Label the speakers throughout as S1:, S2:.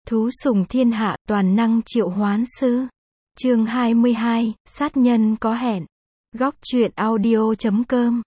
S1: Thú sùng thiên hạ, toàn năng triệu hoán sư. Chương 22, sát nhân có hẹn. Góc truyện audio.com.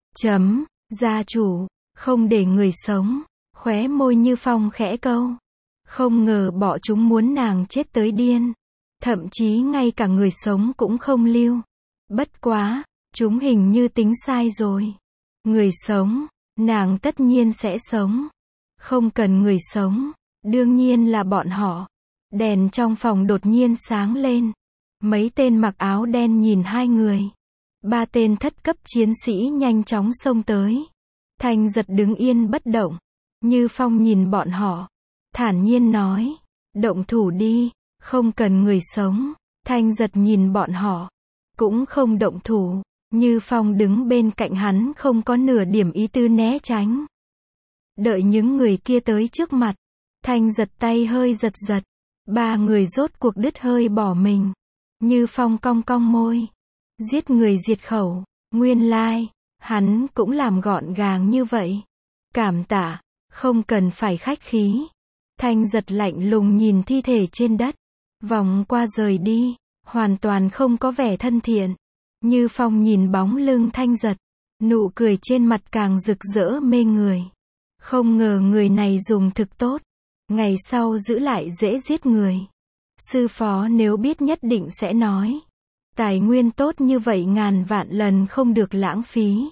S1: Gia chủ, không để người sống. Khóe môi Như Phong khẽ câu. Không ngờ bọn chúng muốn nàng chết tới điên. Thậm chí ngay cả người sống cũng không lưu. Bất quá, chúng hình như tính sai rồi. Người sống, nàng tất nhiên sẽ sống. Không cần người sống, đương nhiên là bọn họ. Đèn trong phòng đột nhiên sáng lên. Mấy tên mặc áo đen nhìn hai người. Ba tên thất cấp chiến sĩ nhanh chóng xông tới. Thanh Giật đứng yên bất động. Như Phong nhìn bọn họ, thản nhiên nói, động thủ đi, không cần người sống. Thanh Giật nhìn bọn họ, cũng không động thủ. Như Phong đứng bên cạnh hắn không có nửa điểm ý tư né tránh. Đợi những người kia tới trước mặt, Thanh Giật tay hơi giật giật. Ba người rốt cuộc đứt hơi bỏ mình. Như Phong cong cong môi. Giết người diệt khẩu, nguyên lai, hắn cũng làm gọn gàng như vậy. Cảm tạ, không cần phải khách khí. Thanh Giật lạnh lùng nhìn thi thể trên đất. Vòng qua rời đi, hoàn toàn không có vẻ thân thiện. Như Phong nhìn bóng lưng Thanh Giật, nụ cười trên mặt càng rực rỡ mê người. Không ngờ người này dùng thực tốt, ngày sau giữ lại dễ giết người. Sư phó nếu biết nhất định sẽ nói, tài nguyên tốt như vậy ngàn vạn lần không được lãng phí.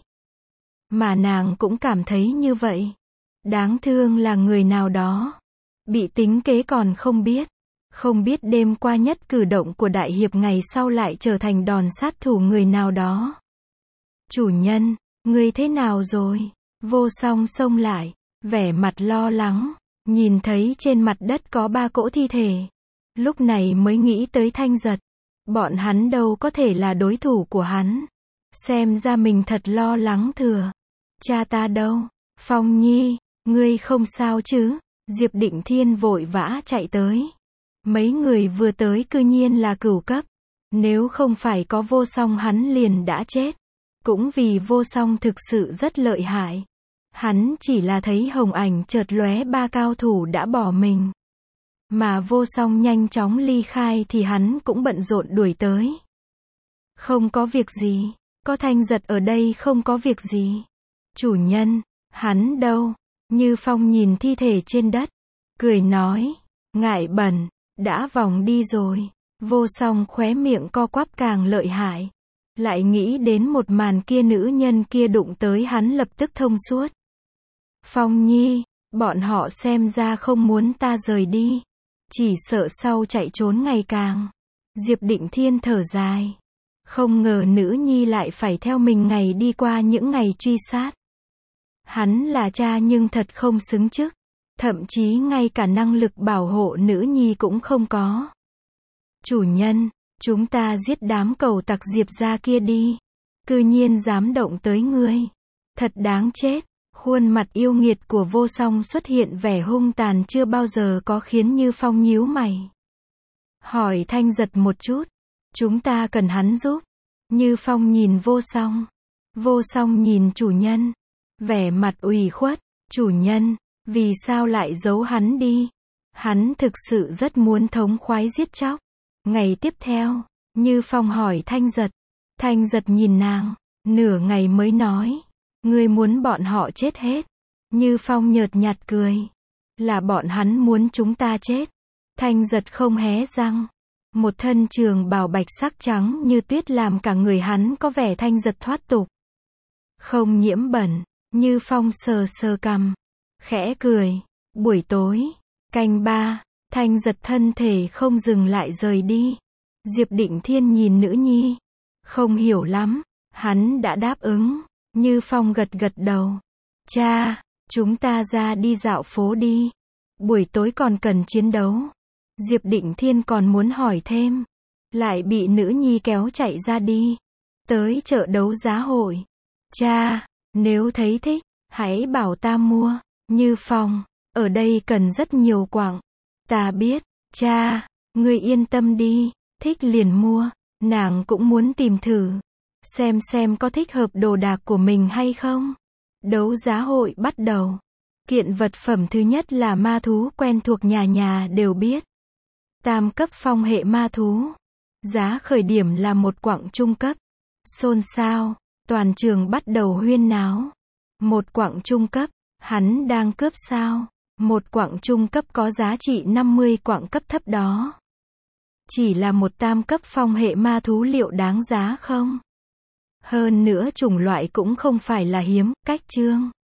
S1: Mà nàng cũng cảm thấy như vậy. Đáng thương là người nào đó bị tính kế còn không biết. Không biết đêm qua nhất cử động của đại hiệp ngày sau lại trở thành đòn sát thủ người nào đó. Chủ nhân, ngươi thế nào rồi? Vô Song xông lại, vẻ mặt lo lắng, nhìn thấy trên mặt đất có ba cỗ thi thể. Lúc này mới nghĩ tới Thanh Giật. Bọn hắn đâu có thể là đối thủ của hắn. Xem ra mình thật lo lắng thừa. Cha ta đâu? Phong Nhi, ngươi không sao chứ? Diệp Định Thiên vội vã chạy tới. Mấy người vừa tới cư nhiên là cửu cấp. Nếu không phải có Vô Song hắn liền đã chết. Cũng vì Vô Song thực sự rất lợi hại. Hắn chỉ là thấy hồng ảnh chợt lóe ba cao thủ đã bỏ mình. Mà Vô Song nhanh chóng ly khai thì hắn cũng bận rộn đuổi tới. Không có việc gì, có Thanh Giật ở đây không có việc gì. Chủ nhân, hắn đâu? Như Phong nhìn thi thể trên đất, cười nói, ngại bẩn, đã vòng đi rồi. Vô Song khóe miệng co quắp càng lợi hại. Lại nghĩ đến một màn kia nữ nhân kia đụng tới hắn lập tức thông suốt. Phong Nhi, bọn họ xem ra không muốn ta rời đi. Chỉ sợ sau chạy trốn ngày càng. Diệp Định Thiên thở dài. Không ngờ nữ nhi lại phải theo mình ngày đi qua những ngày truy sát. Hắn là cha nhưng thật không xứng chức. Thậm chí ngay cả năng lực bảo hộ nữ nhi cũng không có. Chủ nhân, chúng ta giết đám cầu tặc Diệp gia kia đi. Cư nhiên dám động tới ngươi. Thật đáng chết. Khuôn mặt yêu nghiệt của Vô Song xuất hiện vẻ hung tàn chưa bao giờ có khiến Như Phong nhíu mày. Hỏi Thanh Giật một chút. Chúng ta cần hắn giúp. Như Phong nhìn Vô Song. Vô Song nhìn chủ nhân. Vẻ mặt ủy khuất. Chủ nhân, vì sao lại giấu hắn đi? Hắn thực sự rất muốn thống khoái giết chóc. Ngày tiếp theo, Như Phong hỏi Thanh Giật. Thanh Giật nhìn nàng, nửa ngày mới nói. Ngươi muốn bọn họ chết hết. Như Phong nhợt nhạt cười. Là bọn hắn muốn chúng ta chết. Thanh Giật không hé răng. Một thân trường bào bạch sắc trắng như tuyết làm cả người hắn có vẻ thanh giật thoát tục. Không nhiễm bẩn. Như Phong sờ sờ cằm. Khẽ cười. Buổi tối, canh 3, Thanh Giật thân thể không dừng lại rời đi. Diệp Định Thiên nhìn nữ nhi. Không hiểu lắm. Hắn đã đáp ứng. Như Phong gật gật đầu. Cha, chúng ta ra đi dạo phố đi. Buổi tối còn cần chiến đấu. Diệp Định Thiên còn muốn hỏi thêm. Lại bị nữ nhi kéo chạy ra đi. Tới chợ đấu giá hội. Cha, nếu thấy thích, hãy bảo ta mua. Như Phong, ở đây cần rất nhiều quặng. Ta biết, cha, ngươi yên tâm đi. Thích liền mua. Nàng cũng muốn tìm thử. Xem có thích hợp đồ đạc của mình hay không. Đấu giá hội bắt đầu. Kiện vật phẩm thứ nhất là ma thú quen thuộc nhà nhà đều biết. Tam cấp phong hệ ma thú. Giá khởi điểm là một quặng trung cấp. Xôn xao. Toàn trường bắt đầu huyên náo. Một quặng trung cấp. Hắn đang cướp sao? Một quặng trung cấp có giá trị 50 quặng cấp thấp đó. Chỉ là một tam cấp phong hệ ma thú liệu đáng giá không? Hơn nữa chủng loại cũng không phải là hiếm, cách chương.